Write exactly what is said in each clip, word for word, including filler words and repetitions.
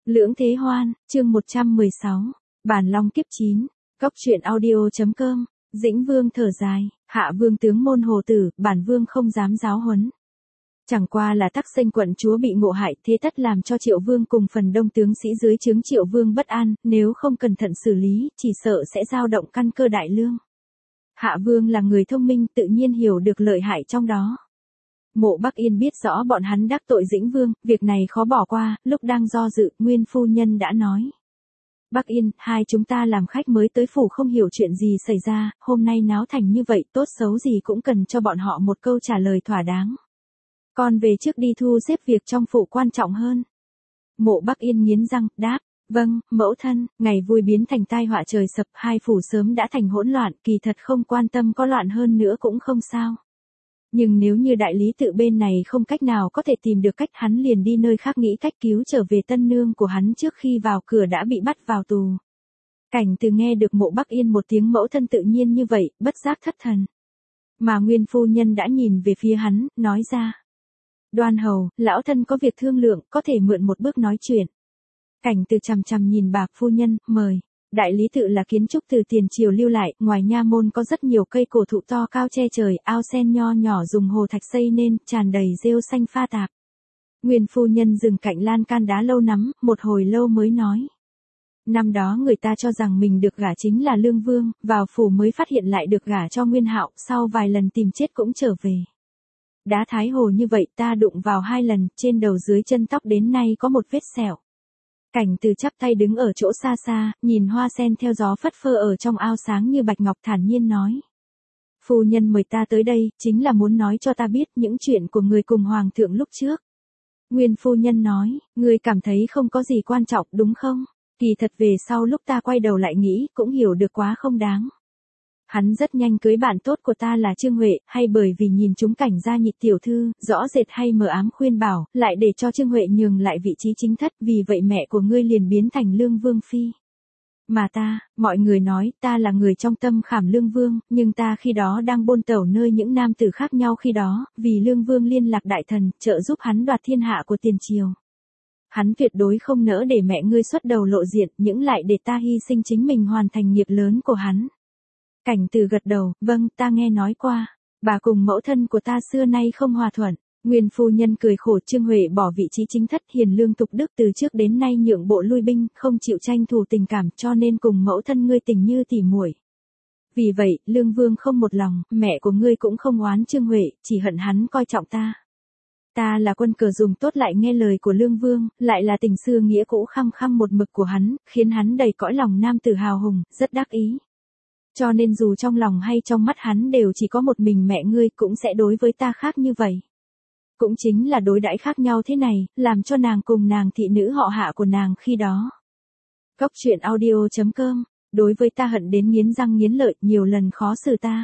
Lưỡng Thế Hoan, chương một trăm mười sáu, Bản Long kiếp chín, Cốc truyện audio.com, Dĩnh Vương thở dài, hạ vương tướng môn hồ tử, bản vương không dám giáo huấn. Chẳng qua là Tắc Xanh quận chúa bị ngộ hại, thế tất làm cho Triệu Vương cùng phần đông tướng sĩ dưới trướng Triệu Vương bất an, nếu không cẩn thận xử lý, chỉ sợ sẽ dao động căn cơ đại lương. Hạ vương là người thông minh, tự nhiên hiểu được lợi hại trong đó. Mộ Bắc Yên biết rõ bọn hắn đắc tội Dĩnh Vương, việc này khó bỏ qua, lúc đang do dự, Nguyên phu nhân đã nói. Bắc Yên, hai chúng ta làm khách mới tới phủ không hiểu chuyện gì xảy ra, hôm nay náo thành như vậy, tốt xấu gì cũng cần cho bọn họ một câu trả lời thỏa đáng. Con về trước đi thu xếp việc trong phủ quan trọng hơn. Mộ Bắc Yên nghiến răng, đáp, vâng, mẫu thân, ngày vui biến thành tai họa trời sập, hai phủ sớm đã thành hỗn loạn, kỳ thật không quan tâm có loạn hơn nữa cũng không sao. Nhưng nếu như đại lý tự bên này không cách nào có thể tìm được cách, hắn liền đi nơi khác nghĩ cách cứu trở về tân nương của hắn, trước khi vào cửa đã bị bắt vào tù. Cảnh Từ nghe được Mộ Bắc Yên một tiếng mẫu thân tự nhiên như vậy, bất giác thất thần. Mà Nguyên phu nhân đã nhìn về phía hắn, nói ra. Đoan hầu, lão thân có việc thương lượng, có thể mượn một bước nói chuyện. Cảnh Từ chằm chằm nhìn bà phu nhân, mời. Đại lý tự là kiến trúc từ tiền triều lưu lại, ngoài nha môn có rất nhiều cây cổ thụ to cao che trời, ao sen nho nhỏ dùng hồ thạch xây nên, tràn đầy rêu xanh pha tạp. Nguyên phu nhân dừng cạnh lan can đá lâu nắm, một hồi lâu mới nói. Năm đó người ta cho rằng mình được gả chính là Lương Vương, vào phủ mới phát hiện lại được gả cho Nguyên Hạo, sau vài lần tìm chết cũng trở về. Đá Thái Hồ như vậy ta đụng vào hai lần, trên đầu dưới chân tóc đến nay có một vết sẹo. Cảnh Từ chắp tay đứng ở chỗ xa xa, nhìn hoa sen theo gió phất phơ ở trong ao sáng như bạch ngọc, thản nhiên nói. Phu nhân mời ta tới đây, chính là muốn nói cho ta biết những chuyện của người cùng hoàng thượng lúc trước. Nguyên phu nhân nói, ngươi cảm thấy không có gì quan trọng đúng không? Kỳ thật về sau lúc ta quay đầu lại nghĩ, cũng hiểu được quá không đáng. Hắn rất nhanh cưới bạn tốt của ta là Trương Huệ, hay bởi vì nhìn chúng Cảnh gia nhị tiểu thư, rõ rệt hay mờ ám khuyên bảo, lại để cho Trương Huệ nhường lại vị trí chính thất, vì vậy mẹ của ngươi liền biến thành Lương Vương phi. Mà ta, mọi người nói, ta là người trong tâm khảm Lương Vương, nhưng ta khi đó đang bôn tẩu nơi những nam tử khác nhau khi đó, vì Lương Vương liên lạc đại thần, trợ giúp hắn đoạt thiên hạ của tiền triều. Hắn tuyệt đối không nỡ để mẹ ngươi xuất đầu lộ diện, những lại để ta hy sinh chính mình hoàn thành nghiệp lớn của hắn. Cảnh Từ gật đầu, vâng, ta nghe nói qua. Bà cùng mẫu thân của ta xưa nay không hòa thuận. Nguyên phu nhân cười khổ, Trương Huệ bỏ vị trí chính thất, hiền lương tục đức từ trước đến nay nhượng bộ lui binh, không chịu tranh thủ tình cảm, cho nên cùng mẫu thân ngươi tình như tỉ muội. Vì vậy, Lương Vương không một lòng, mẹ của ngươi cũng không oán Trương Huệ, chỉ hận hắn coi trọng ta. Ta là quân cờ dùng tốt lại nghe lời của Lương Vương, lại là tình xưa nghĩa cũ khăng khăng một mực của hắn, khiến hắn đầy cõi lòng nam tử hào hùng, rất đắc ý. Cho nên dù trong lòng hay trong mắt hắn đều chỉ có một mình mẹ ngươi, cũng sẽ đối với ta khác như vậy. Cũng chính là đối đãi khác nhau thế này, làm cho nàng cùng nàng thị nữ họ Hạ của nàng khi đó. Cốc truyện audio.com, đối với ta hận đến nghiến răng nghiến lợi, nhiều lần khó xử ta.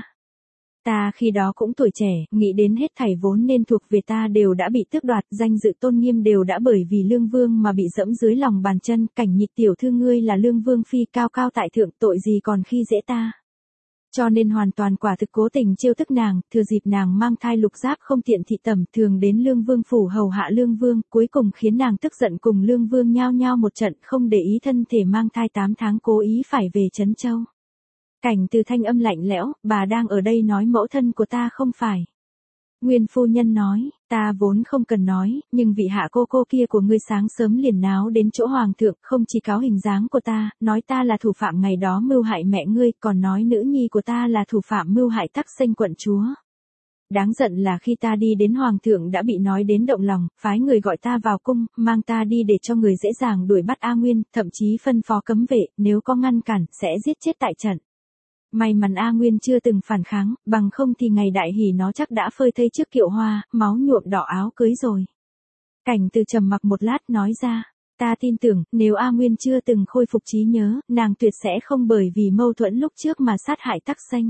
Ta khi đó cũng tuổi trẻ, nghĩ đến hết thảy vốn nên thuộc về ta đều đã bị tước đoạt, danh dự tôn nghiêm đều đã bởi vì Lương Vương mà bị dẫm dưới lòng bàn chân, Cảnh nhị tiểu thư ngươi là Lương Vương phi cao cao tại thượng, tội gì còn khi dễ ta. Cho nên hoàn toàn quả thực cố tình trêu tức nàng, thừa dịp nàng mang thai lục giáp không tiện thị tẩm, thường đến Lương Vương phủ hầu hạ Lương Vương, cuối cùng khiến nàng tức giận cùng Lương Vương nhao nhao một trận, không để ý thân thể mang thai tám tháng cố ý phải về Trấn Châu. Cảnh Từ thanh âm lạnh lẽo, bà đang ở đây nói mẫu thân của ta không phải. Nguyên phu nhân nói, ta vốn không cần nói, nhưng vị hạ cô cô kia của ngươi sáng sớm liền náo đến chỗ hoàng thượng, không chỉ cáo hình dáng của ta, nói ta là thủ phạm ngày đó mưu hại mẹ ngươi, còn nói nữ nhi của ta là thủ phạm mưu hại Tắc Xanh quận chúa. Đáng giận là khi ta đi đến hoàng thượng đã bị nói đến động lòng, phái người gọi ta vào cung, mang ta đi để cho người dễ dàng đuổi bắt A Nguyên, thậm chí phân phó cấm vệ, nếu có ngăn cản, sẽ giết chết tại trận. May mắn A Nguyên chưa từng phản kháng, bằng không thì ngày đại hỷ nó chắc đã phơi thây trước kiệu hoa, máu nhuộm đỏ áo cưới rồi. Cảnh Từ trầm mặc một lát nói ra, ta tin tưởng, nếu A Nguyên chưa từng khôi phục trí nhớ, nàng tuyệt sẽ không bởi vì mâu thuẫn lúc trước mà sát hại Tắc Xanh.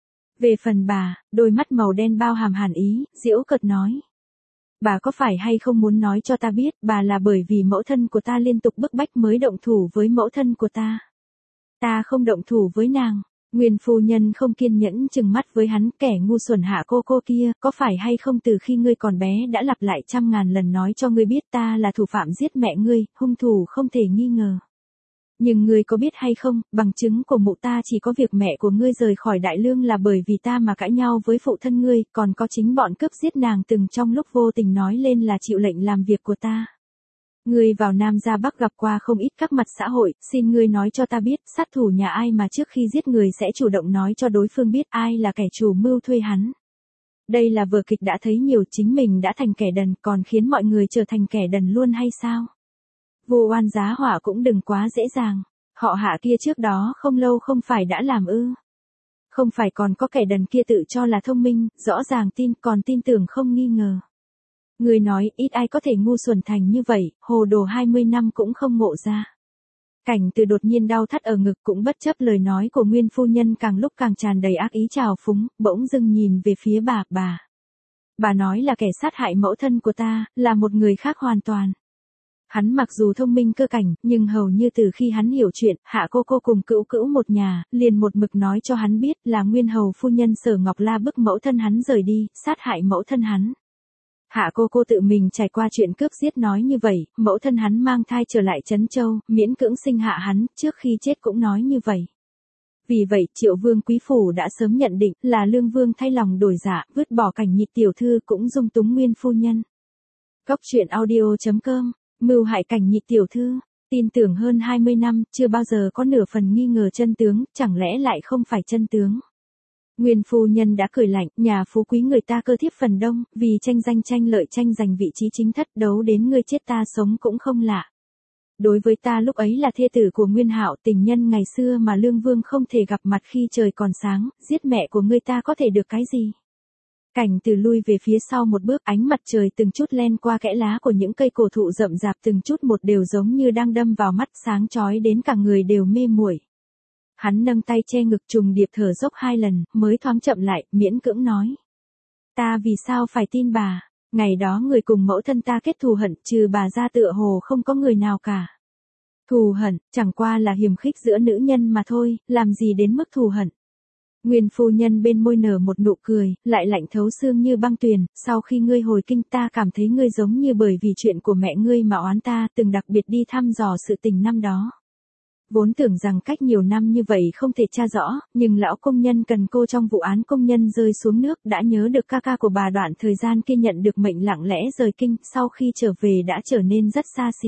Về phần bà, đôi mắt màu đen bao hàm hàn ý, giễu cợt nói. Bà có phải hay không muốn nói cho ta biết, bà là bởi vì mẫu thân của ta liên tục bức bách mới động thủ với mẫu thân của ta. Ta không động thủ với nàng. Nguyên phu nhân không kiên nhẫn trừng mắt với hắn, kẻ ngu xuẩn Hạ cô cô kia, có phải hay không từ khi ngươi còn bé đã lặp lại trăm ngàn lần nói cho ngươi biết ta là thủ phạm giết mẹ ngươi, hung thủ không thể nghi ngờ. Nhưng ngươi có biết hay không, bằng chứng của mụ ta chỉ có việc mẹ của ngươi rời khỏi đại lương là bởi vì ta mà cãi nhau với phụ thân ngươi, còn có chính bọn cướp giết nàng từng trong lúc vô tình nói lên là chịu lệnh làm việc của ta. Ngươi vào Nam ra Bắc gặp qua không ít các mặt xã hội, xin ngươi nói cho ta biết, sát thủ nhà ai mà trước khi giết người sẽ chủ động nói cho đối phương biết ai là kẻ chủ mưu thuê hắn. Đây là vở kịch đã thấy nhiều, chính mình đã thành kẻ đần, còn khiến mọi người trở thành kẻ đần luôn hay sao? Vu oan giá họa cũng đừng quá dễ dàng, họ Hạ kia trước đó không lâu không phải đã làm ư? Không phải còn có kẻ đần kia tự cho là thông minh, rõ ràng tin còn tin tưởng không nghi ngờ. Người nói ít ai có thể ngu xuẩn thành như vậy, hồ đồ hai mươi năm cũng không ngộ ra. Cảnh Từ đột nhiên đau thắt ở ngực cũng bất chấp lời nói của Nguyên phu nhân càng lúc càng tràn đầy ác ý trào phúng, bỗng dưng nhìn về phía bà, bà. Bà nói là kẻ sát hại mẫu thân của ta, là một người khác hoàn toàn. Hắn mặc dù thông minh cơ cảnh, nhưng hầu như từ khi hắn hiểu chuyện, Hạ cô cô cùng Cữu Cữu một nhà, liền một mực nói cho hắn biết là Nguyên hầu phu nhân Sở Ngọc La bức mẫu thân hắn rời đi, sát hại mẫu thân hắn. Hạ cô cô tự mình trải qua chuyện cướp giết nói như vậy, mẫu thân hắn mang thai trở lại Trấn Châu, miễn cưỡng sinh hạ hắn, trước khi chết cũng nói như vậy. Vì vậy, Triệu Vương quý phủ đã sớm nhận định là Lương Vương thay lòng đổi dạ, vứt bỏ Cảnh Nhị tiểu thư cũng dung túng Nguyên phu nhân. Góc truyện audio chấm com, mưu hại Cảnh Nhị tiểu thư, tin tưởng hơn hai mươi năm, chưa bao giờ có nửa phần nghi ngờ chân tướng, chẳng lẽ lại không phải chân tướng. Nguyên phu nhân đã cười lạnh, nhà phú quý người ta cơ thiếp phần đông, vì tranh danh tranh lợi tranh giành vị trí chính thất, đấu đến ngươi chết ta sống cũng không lạ. Đối với ta lúc ấy là thê tử của Nguyên Hạo, tình nhân ngày xưa mà Lương Vương không thể gặp mặt khi trời còn sáng, giết mẹ của ngươi ta có thể được cái gì? Cảnh Từ lui về phía sau một bước, ánh mặt trời từng chút len qua kẽ lá của những cây cổ thụ rậm rạp từng chút một đều giống như đang đâm vào mắt, sáng chói đến cả người đều mê muội. Hắn nâng tay che ngực trùng điệp thở dốc hai lần, mới thoáng chậm lại, miễn cưỡng nói. Ta vì sao phải tin bà, ngày đó người cùng mẫu thân ta kết thù hận, trừ bà ra tựa hồ không có người nào cả. Thù hận, chẳng qua là hiềm khích giữa nữ nhân mà thôi, làm gì đến mức thù hận. Nguyên phu nhân bên môi nở một nụ cười, lại lạnh thấu xương như băng tuyền, sau khi ngươi hồi kinh ta cảm thấy ngươi giống như bởi vì chuyện của mẹ ngươi mà oán ta, từng đặc biệt đi thăm dò sự tình năm đó. Vốn tưởng rằng cách nhiều năm như vậy không thể tra rõ, nhưng lão công nhân cần cô trong vụ án công nhân rơi xuống nước đã nhớ được ca ca của bà đoạn thời gian kia nhận được mệnh lặng lẽ rời kinh, sau khi trở về đã trở nên rất xa xỉ.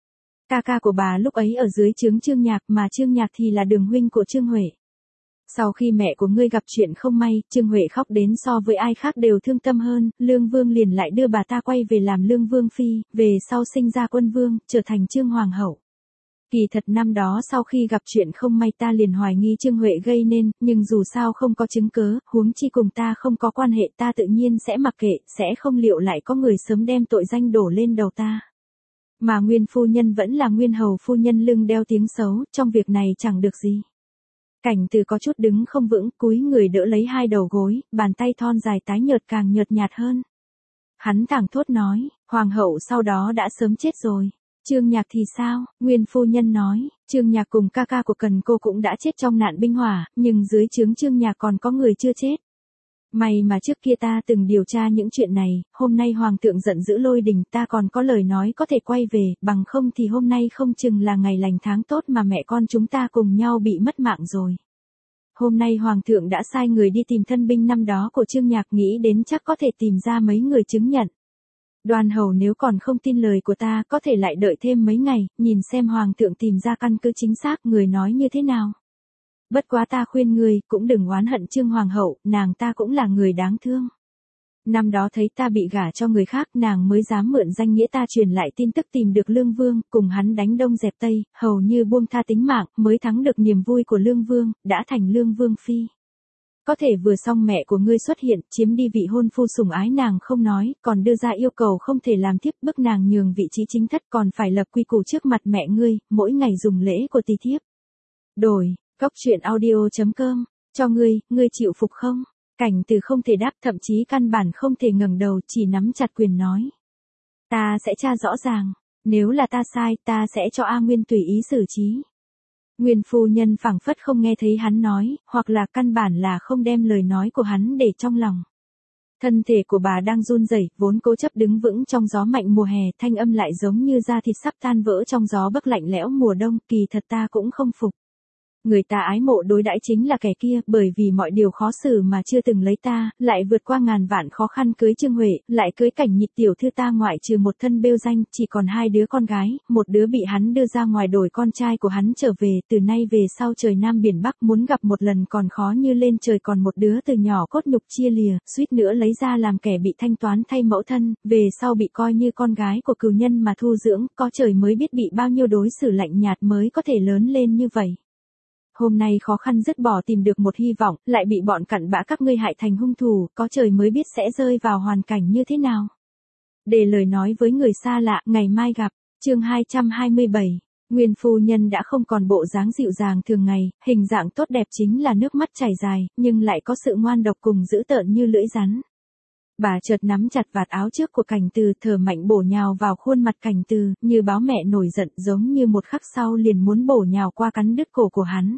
Ca ca của bà lúc ấy ở dưới trướng Trương Nhạc, mà Trương Nhạc thì là đường huynh của Trương Huệ. Sau khi mẹ của ngươi gặp chuyện không may, Trương Huệ khóc đến so với ai khác đều thương tâm hơn, Lương Vương liền lại đưa bà ta quay về làm Lương Vương phi, về sau sinh ra Quân Vương, trở thành Trương Hoàng hậu. Kỳ thật năm đó sau khi gặp chuyện không may ta liền hoài nghi Trương Huệ gây nên, nhưng dù sao không có chứng cớ, huống chi cùng ta không có quan hệ, ta tự nhiên sẽ mặc kệ, sẽ không liệu lại có người sớm đem tội danh đổ lên đầu ta. Mà Nguyên phu nhân vẫn là Nguyên hầu phu nhân lưng đeo tiếng xấu, trong việc này chẳng được gì. Cảnh Từ có chút đứng không vững, cúi người đỡ lấy hai đầu gối, bàn tay thon dài tái nhợt càng nhợt nhạt hơn. Hắn thẳng thốt nói, hoàng hậu sau đó đã sớm chết rồi. Trương Nhạc thì sao? Nguyên phu nhân nói, Trương Nhạc cùng ca ca của Cần cô cũng đã chết trong nạn binh hỏa, nhưng dưới trướng Trương Nhạc còn có người chưa chết. May mà trước kia ta từng điều tra những chuyện này, hôm nay hoàng thượng giận dữ lôi đình, ta còn có lời nói có thể quay về, bằng không thì hôm nay không chừng là ngày lành tháng tốt mà mẹ con chúng ta cùng nhau bị mất mạng rồi. Hôm nay hoàng thượng đã sai người đi tìm thân binh năm đó của Trương Nhạc, nghĩ đến chắc có thể tìm ra mấy người chứng nhận. Đoàn hầu nếu còn không tin lời của ta, có thể lại đợi thêm mấy ngày, nhìn xem hoàng thượng tìm ra căn cứ chính xác người nói như thế nào. Bất quá ta khuyên ngươi, cũng đừng oán hận Trương Hoàng hậu, nàng ta cũng là người đáng thương. Năm đó thấy ta bị gả cho người khác, nàng mới dám mượn danh nghĩa ta truyền lại tin tức tìm được Lương Vương, cùng hắn đánh đông dẹp tây, hầu như buông tha tính mạng, mới thắng được niềm vui của Lương Vương, đã thành Lương Vương phi. Có thể vừa xong mẹ của ngươi xuất hiện, chiếm đi vị hôn phu sủng ái nàng không nói, còn đưa ra yêu cầu không thể làm thiếp, bức nàng nhường vị trí chính thất, còn phải lập quy củ trước mặt mẹ ngươi, mỗi ngày dùng lễ của tỳ thiếp. Đổi, góc truyện audio chấm com, cho ngươi, ngươi chịu phục không? Cảnh Từ không thể đáp, thậm chí căn bản không thể ngẩng đầu, chỉ nắm chặt quyền nói. Ta sẽ tra rõ ràng, nếu là ta sai, ta sẽ cho A Nguyên tùy ý xử trí. Nguyên phu nhân phảng phất không nghe thấy hắn nói, hoặc là căn bản là không đem lời nói của hắn để trong lòng. Thân thể của bà đang run rẩy, vốn cố chấp đứng vững trong gió mạnh mùa hè, thanh âm lại giống như da thịt sắp tan vỡ trong gió bấc lạnh lẽo mùa đông, kỳ thật ta cũng không phục. Người ta ái mộ đối đãi chính là kẻ kia, bởi vì mọi điều khó xử mà chưa từng lấy ta, lại vượt qua ngàn vạn khó khăn cưới Trương Huệ, lại cưới Cảnh Nhị tiểu thư ta ngoại trừ một thân bêu danh, chỉ còn hai đứa con gái, một đứa bị hắn đưa ra ngoài đổi con trai của hắn trở về, từ nay về sau trời Nam biển Bắc muốn gặp một lần còn khó như lên trời, còn một đứa từ nhỏ cốt nhục chia lìa, suýt nữa lấy ra làm kẻ bị thanh toán thay mẫu thân, về sau bị coi như con gái của cừu nhân mà thu dưỡng, có trời mới biết bị bao nhiêu đối xử lạnh nhạt mới có thể lớn lên như vậy. Hôm nay khó khăn dứt bỏ tìm được một hy vọng, lại bị bọn cặn bã các ngươi hại thành hung thủ, có trời mới biết sẽ rơi vào hoàn cảnh như thế nào. Để lời nói với người xa lạ, ngày mai gặp, chương hai trăm hai mươi bảy, Nguyên phu nhân đã không còn bộ dáng dịu dàng thường ngày, hình dạng tốt đẹp chính là nước mắt chảy dài, nhưng lại có sự ngoan độc cùng dữ tợn như lưỡi rắn. Bà chợt nắm chặt vạt áo trước của Cảnh Từ, thở mạnh bổ nhào vào khuôn mặt Cảnh Từ, như báo mẹ nổi giận, giống như một khắc sau liền muốn bổ nhào qua cắn đứt cổ của hắn.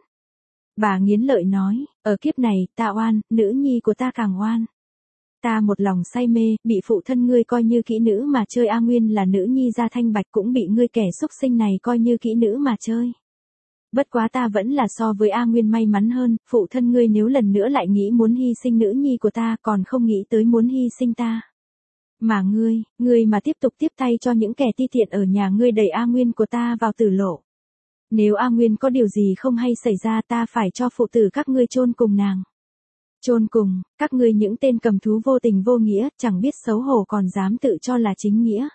Bà nghiến lợi nói, ở kiếp này, ta oan, nữ nhi của ta càng oan. Ta một lòng say mê, bị phụ thân ngươi coi như kỹ nữ mà chơi, A Nguyên là nữ nhi gia thanh bạch cũng bị ngươi kẻ xúc sinh này coi như kỹ nữ mà chơi. Bất quá ta vẫn là so với A Nguyên may mắn hơn, phụ thân ngươi nếu lần nữa lại nghĩ muốn hy sinh nữ nhi của ta còn không nghĩ tới muốn hy sinh ta. Mà ngươi, ngươi mà tiếp tục tiếp tay cho những kẻ ti tiện ở nhà ngươi đẩy A Nguyên của ta vào tử lộ. Nếu A Nguyên có điều gì không hay xảy ra ta phải cho phụ tử các ngươi chôn cùng nàng. Chôn cùng, các ngươi những tên cầm thú vô tình vô nghĩa, chẳng biết xấu hổ còn dám tự cho là chính nghĩa.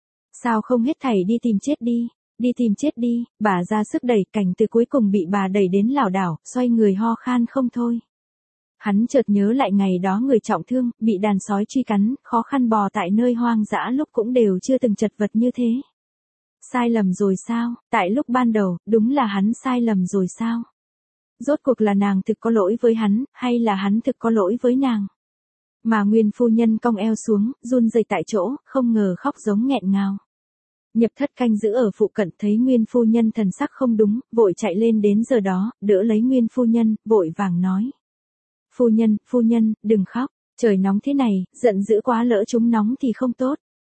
Sao không hết thảy đi tìm chết đi, đi tìm chết đi, bà ra sức đẩy, Cảnh Từ cuối cùng bị bà đẩy đến lảo đảo, xoay người ho khan không thôi. Hắn chợt nhớ lại ngày đó người trọng thương, bị đàn sói truy cắn, khó khăn bò tại nơi hoang dã lúc cũng đều chưa từng chật vật như thế. Sai lầm rồi sao, tại lúc ban đầu, đúng là hắn sai lầm rồi sao? Rốt cuộc là nàng thực có lỗi với hắn, hay là hắn thực có lỗi với nàng? Mà Nguyên phu nhân cong eo xuống, run rẩy tại chỗ, không ngờ khóc giống nghẹn ngào. Nhập thất canh giữ ở phụ cận thấy Nguyên phu nhân thần sắc không đúng, vội chạy lên đến giờ đó, đỡ lấy Nguyên phu nhân, vội vàng nói. Phu nhân, phu nhân, đừng khóc, trời nóng thế này, giận dữ quá lỡ chúng nóng thì không tốt.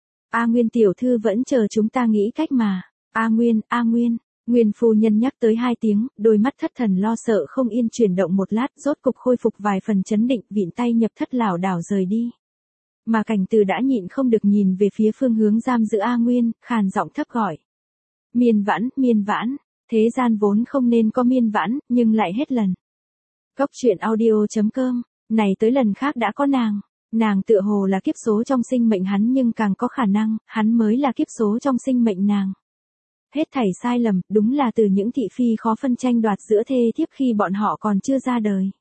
A Nguyên tiểu thư vẫn chờ chúng ta nghĩ cách mà. A Nguyên, A Nguyên, Nguyên phu nhân nhắc tới hai tiếng, đôi mắt thất thần lo sợ không yên chuyển động một lát, rốt cục khôi phục vài phần chấn định, vịn tay nhập thất lảo đảo rời đi. Mà Cảnh Từ đã nhịn không được nhìn về phía phương hướng giam giữ A Nguyên, khàn giọng thấp gọi. Miên Vãn, Miên Vãn, thế gian vốn không nên có Miên Vãn, nhưng lại hết lần. Cốc truyện audio chấm com, này tới lần khác đã có nàng. Nàng tựa hồ là kiếp số trong sinh mệnh hắn nhưng càng có khả năng, hắn mới là kiếp số trong sinh mệnh nàng. Hết thảy sai lầm, đúng là từ những thị phi khó phân tranh đoạt giữa thê thiếp khi bọn họ còn chưa ra đời.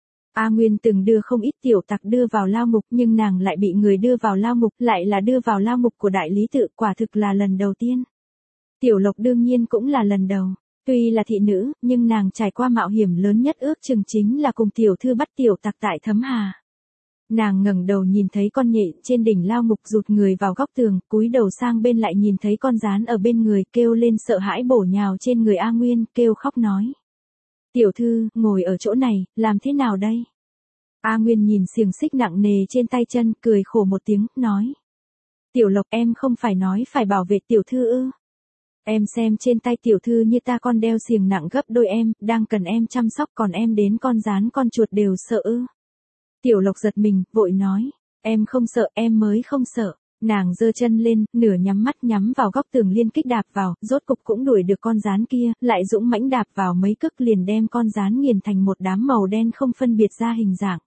A Nguyên từng đưa không ít tiểu tặc đưa vào lao ngục nhưng nàng lại bị người đưa vào lao ngục, lại là đưa vào lao ngục của đại lý tự, quả thực là lần đầu tiên. Tiểu Lộc đương nhiên cũng là lần đầu. Tuy là thị nữ, nhưng nàng trải qua mạo hiểm lớn nhất ước chừng chính là cùng tiểu thư bắt tiểu tặc tại Thấm Hà. Nàng ngẩng đầu nhìn thấy con nhện trên đỉnh lao ngục rụt người vào góc tường, cúi đầu sang bên lại nhìn thấy con gián ở bên người, kêu lên sợ hãi bổ nhào trên người A Nguyên, kêu khóc nói. Tiểu thư, ngồi ở chỗ này, làm thế nào đây? A Nguyên nhìn xiềng xích nặng nề trên tay chân, cười khổ một tiếng, nói. Tiểu Lộc, em không phải nói phải bảo vệ tiểu thư ư? Em xem trên tay tiểu thư như ta con đeo xiềng nặng gấp đôi em, đang cần em chăm sóc, còn em đến con gián con chuột đều sợ ư? Tiểu Lộc giật mình, vội nói, em không sợ, em mới không sợ. Nàng giơ chân lên, nửa nhắm mắt nhắm vào góc tường liên kích đạp vào, rốt cục cũng đuổi được con gián kia, lại dũng mãnh đạp vào mấy cước liền đem con gián nghiền thành một đám màu đen không phân biệt ra hình dạng.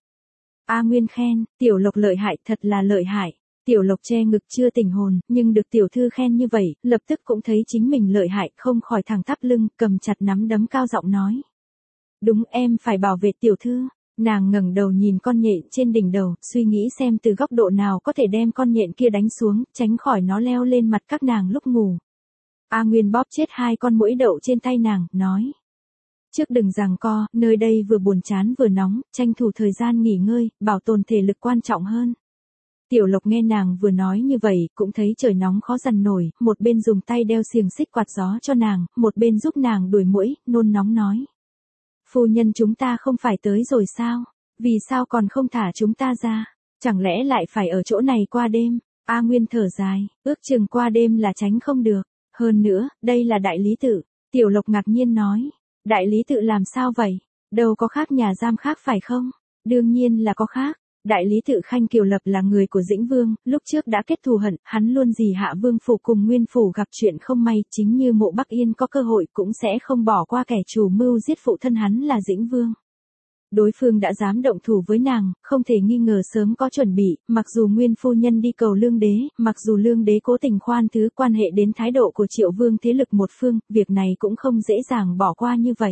A Nguyên khen, Tiểu Lộc lợi hại, thật là lợi hại. Tiểu Lộc che ngực chưa tỉnh hồn, nhưng được tiểu thư khen như vậy, lập tức cũng thấy chính mình lợi hại, không khỏi thẳng thắt lưng, cầm chặt nắm đấm cao giọng nói. Đúng, em phải bảo vệ tiểu thư. Nàng ngẩng đầu nhìn con nhện trên đỉnh đầu, suy nghĩ xem từ góc độ nào có thể đem con nhện kia đánh xuống, tránh khỏi nó leo lên mặt các nàng lúc ngủ. A Nguyên bóp chết hai con muỗi đậu trên tay nàng, nói. Trước đừng giằng co, nơi đây vừa buồn chán vừa nóng, tranh thủ thời gian nghỉ ngơi, bảo tồn thể lực quan trọng hơn. Tiểu Lộc nghe nàng vừa nói như vậy, cũng thấy trời nóng khó dằn nổi, một bên dùng tay đeo xiềng xích quạt gió cho nàng, một bên giúp nàng đuổi muỗi, nôn nóng nói. Phu nhân chúng ta không phải tới rồi sao? Vì sao còn không thả chúng ta ra? Chẳng lẽ lại phải ở chỗ này qua đêm? A Nguyên thở dài, ước chừng qua đêm là tránh không được. Hơn nữa, đây là đại lý tự. Tiểu Lộc ngạc nhiên nói. Đại lý tự làm sao vậy? Đâu có khác nhà giam khác phải không? Đương nhiên là có khác. Đại lý tự Khanh Kiều Lập là người của Dĩnh Vương, lúc trước đã kết thù hận, hắn luôn dì Hạ Vương phủ cùng Nguyên phủ gặp chuyện không may, chính như Mộ Bắc Yên có cơ hội cũng sẽ không bỏ qua kẻ chủ mưu giết phụ thân hắn là Dĩnh Vương. Đối phương đã dám động thủ với nàng, không thể nghi ngờ sớm có chuẩn bị, mặc dù Nguyên phu nhân đi cầu Lương đế, mặc dù Lương đế cố tình khoan thứ quan hệ đến thái độ của Triệu Vương thế lực một phương, việc này cũng không dễ dàng bỏ qua như vậy.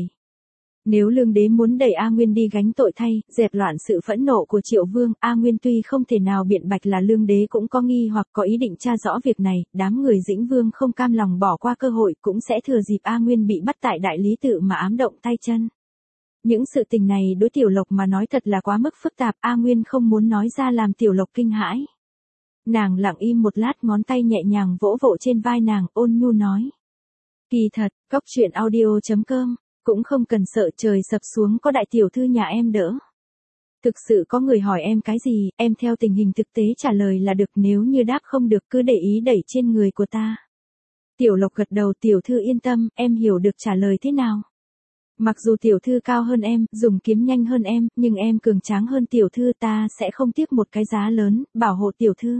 Nếu Lương đế muốn đẩy A Nguyên đi gánh tội thay, dẹp loạn sự phẫn nộ của Triệu Vương, A Nguyên tuy không thể nào biện bạch là Lương đế cũng có nghi hoặc có ý định tra rõ việc này, đám người Dĩnh Vương không cam lòng bỏ qua cơ hội cũng sẽ thừa dịp A Nguyên bị bắt tại đại lý tự mà ám động tay chân. Những sự tình này đối Tiểu Lộc mà nói thật là quá mức phức tạp, A Nguyên không muốn nói ra làm Tiểu Lộc kinh hãi. Nàng lặng im một lát, ngón tay nhẹ nhàng vỗ vỗ trên vai nàng, ôn nhu nói. Kỳ thật, cóc truyện audio chấm com, cũng không cần sợ trời sập xuống có đại tiểu thư nhà em đỡ. Thực sự có người hỏi em cái gì, em theo tình hình thực tế trả lời là được, nếu như đáp không được cứ để ý đẩy trên người của ta. Tiểu Lộc gật đầu, tiểu thư yên tâm, em hiểu được trả lời thế nào. Mặc dù tiểu thư cao hơn em, dùng kiếm nhanh hơn em, nhưng em cường tráng hơn tiểu thư, ta sẽ không tiếc một cái giá lớn, bảo hộ tiểu thư.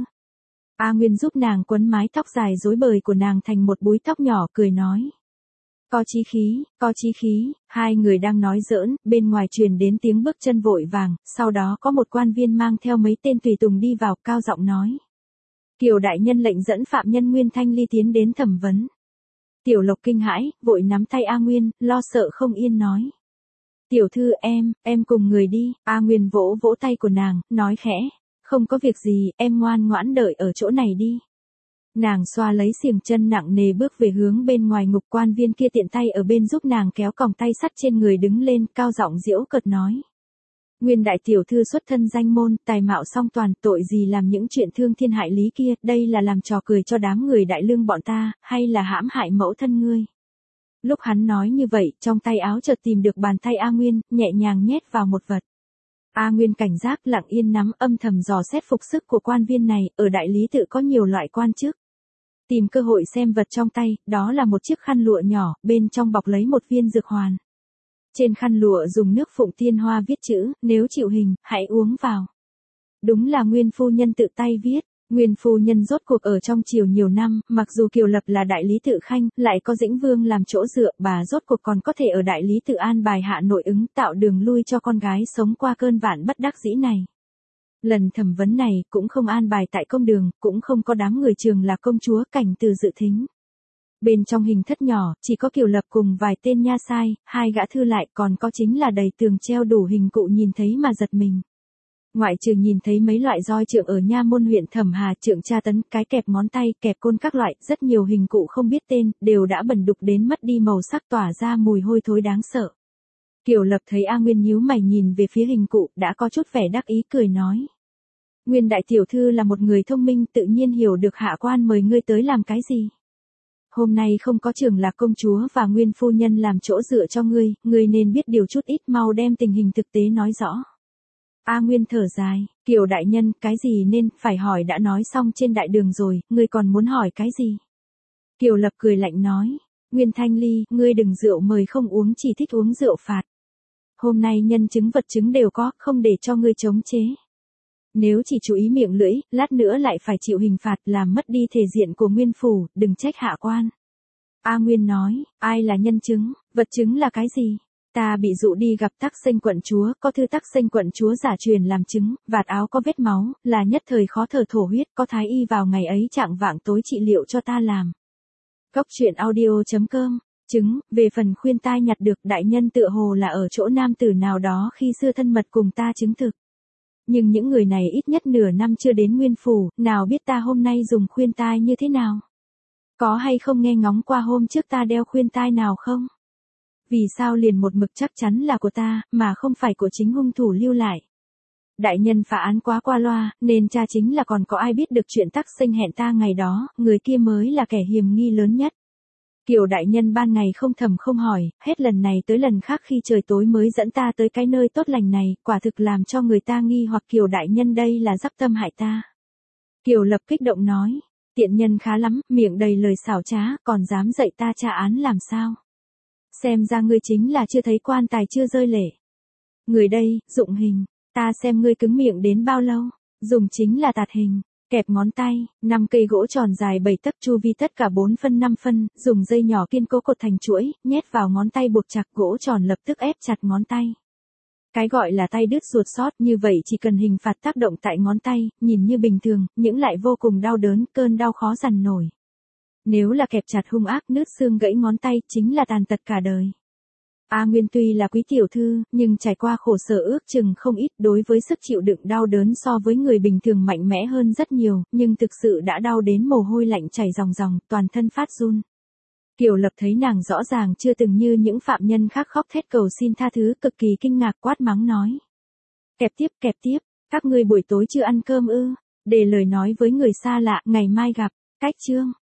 A Nguyên giúp nàng quấn mái tóc dài rối bời của nàng thành một búi tóc nhỏ, cười nói. Có chí khí, có chí khí, hai người đang nói giỡn, bên ngoài truyền đến tiếng bước chân vội vàng, sau đó có một quan viên mang theo mấy tên tùy tùng đi vào, cao giọng nói. Kiều đại nhân lệnh dẫn phạm nhân Nguyên Thanh Ly tiến đến thẩm vấn. Tiểu Lộc kinh hãi, vội nắm tay A Nguyên, lo sợ không yên nói. Tiểu thư em, em cùng người đi, A Nguyên vỗ vỗ tay của nàng, nói khẽ. Không có việc gì, em ngoan ngoãn đợi ở chỗ này đi. Nàng xoa lấy xiềng chân nặng nề bước về hướng bên ngoài ngục, quan viên kia tiện tay ở bên giúp nàng kéo còng tay sắt trên người đứng lên, cao giọng giễu cợt nói. Nguyên đại tiểu thư xuất thân danh môn, tài mạo song toàn, tội gì làm những chuyện thương thiên hại lý kia, đây là làm trò cười cho đám người đại lương bọn ta, hay là hãm hại mẫu thân ngươi. Lúc hắn nói như vậy, trong tay áo chợt tìm được bàn tay A Nguyên, nhẹ nhàng nhét vào một vật. A Nguyên cảnh giác lặng yên nắm, âm thầm dò xét phục sức của quan viên này, ở đại lý tự có nhiều loại quan chức. Tìm cơ hội xem vật trong tay, đó là một chiếc khăn lụa nhỏ, bên trong bọc lấy một viên dược hoàn. Trên khăn lụa dùng nước phụng tiên hoa viết chữ, nếu chịu hình, hãy uống vào. Đúng là Nguyên phu nhân tự tay viết. Nguyên phu nhân rốt cuộc ở trong triều nhiều năm, mặc dù Kiều Lập là đại lý tự Khanh, lại có Dĩnh Vương làm chỗ dựa, bà rốt cuộc còn có thể ở đại lý tự an bài hạ nội ứng, tạo đường lui cho con gái sống qua cơn vạn bất đắc dĩ này. Lần thẩm vấn này cũng không an bài tại công đường, cũng không có đám người trường là công chúa Cảnh Từ dự thính. Bên trong hình thất nhỏ, chỉ có Kiều Lập cùng vài tên nha sai, hai gã thư lại, còn có chính là đầy tường treo đủ hình cụ nhìn thấy mà giật mình. Ngoại trừ nhìn thấy mấy loại roi trượng ở nha môn huyện Thẩm Hà, trượng tra tấn, cái kẹp ngón tay, kẹp côn các loại, rất nhiều hình cụ không biết tên, đều đã bẩn đục đến mất đi màu sắc, tỏa ra mùi hôi thối đáng sợ. Kiều Lập thấy A Nguyên nhíu mày nhìn về phía hình cụ, đã có chút vẻ đắc ý, cười nói. Nguyên đại tiểu thư là một người thông minh, tự nhiên hiểu được hạ quan mời ngươi tới làm cái gì. Hôm nay không có Trường Lạc công chúa và Nguyên phu nhân làm chỗ dựa cho ngươi, ngươi nên biết điều chút ít, mau đem tình hình thực tế nói rõ. A Nguyên thở dài, Kiều đại nhân, cái gì nên phải hỏi đã nói xong trên đại đường rồi, ngươi còn muốn hỏi cái gì? Kiều Lập cười lạnh nói, Nguyên Thanh Ly, ngươi đừng rượu mời không uống, chỉ thích uống rượu phạt. Hôm nay nhân chứng vật chứng đều có, không để cho ngươi chống chế. Nếu chỉ chú ý miệng lưỡi, lát nữa lại phải chịu hình phạt, làm mất đi thể diện của Nguyên phủ, đừng trách hạ quan. A Nguyên nói, ai là nhân chứng, vật chứng là cái gì? Ta bị dụ đi gặp Tắc Xanh quận chúa, có thư Tắc Xanh quận chúa giả truyền làm chứng, vạt áo có vết máu, là nhất thời khó thở thổ huyết, có thái y vào ngày ấy trạng vạng tối trị liệu cho ta làm. Cóc truyện audio chấm com, chứng, về phần khuyên tai nhặt được, đại nhân tựa hồ là ở chỗ nam tử nào đó khi xưa thân mật cùng ta chứng thực. Nhưng những người này ít nhất nửa năm chưa đến Nguyên phủ, nào biết ta hôm nay dùng khuyên tai như thế nào? Có hay không nghe ngóng qua hôm trước ta đeo khuyên tai nào không? Vì sao liền một mực chắc chắn là của ta, mà không phải của chính hung thủ lưu lại? Đại nhân phá án quá qua loa, nên cha chính là còn có ai biết được chuyện tắc sinh hẹn ta ngày đó, người kia mới là kẻ hiềm nghi lớn nhất. Kiều đại nhân ban ngày không thầm không hỏi, hết lần này tới lần khác khi trời tối mới dẫn ta tới cái nơi tốt lành này, quả thực làm cho người ta nghi hoặc Kiều đại nhân đây là dắp tâm hại ta. Kiều Lập kích động nói, tiện nhân khá lắm, miệng đầy lời xảo trá, còn dám dạy ta tra án làm sao. Xem ra ngươi chính là chưa thấy quan tài chưa rơi lệ. Người đây, dụng hình, ta xem ngươi cứng miệng đến bao lâu, dùng chính là tạt hình. Kẹp ngón tay, năm cây gỗ tròn dài bảy tấc chu vi tất cả bốn phân năm phân, dùng dây nhỏ kiên cố cột thành chuỗi, nhét vào ngón tay buộc chặt gỗ tròn lập tức ép chặt ngón tay. Cái gọi là tay đứt ruột sót như vậy chỉ cần hình phạt tác động tại ngón tay, nhìn như bình thường, những lại vô cùng đau đớn, cơn đau khó dằn nổi. Nếu là kẹp chặt hung ác nứt xương gãy ngón tay chính là tàn tật cả đời. A Nguyên tuy là quý tiểu thư, nhưng trải qua khổ sở ước chừng không ít, đối với sức chịu đựng đau đớn so với người bình thường mạnh mẽ hơn rất nhiều, nhưng thực sự đã đau đến mồ hôi lạnh chảy ròng ròng, toàn thân phát run. Kiều Lập thấy nàng rõ ràng chưa từng như những phạm nhân khác khóc thét cầu xin tha thứ, cực kỳ kinh ngạc quát mắng nói. Kẹp tiếp, kẹp tiếp, các ngươi buổi tối chưa ăn cơm ư, để lời nói với người xa lạ, ngày mai gặp, cách chương.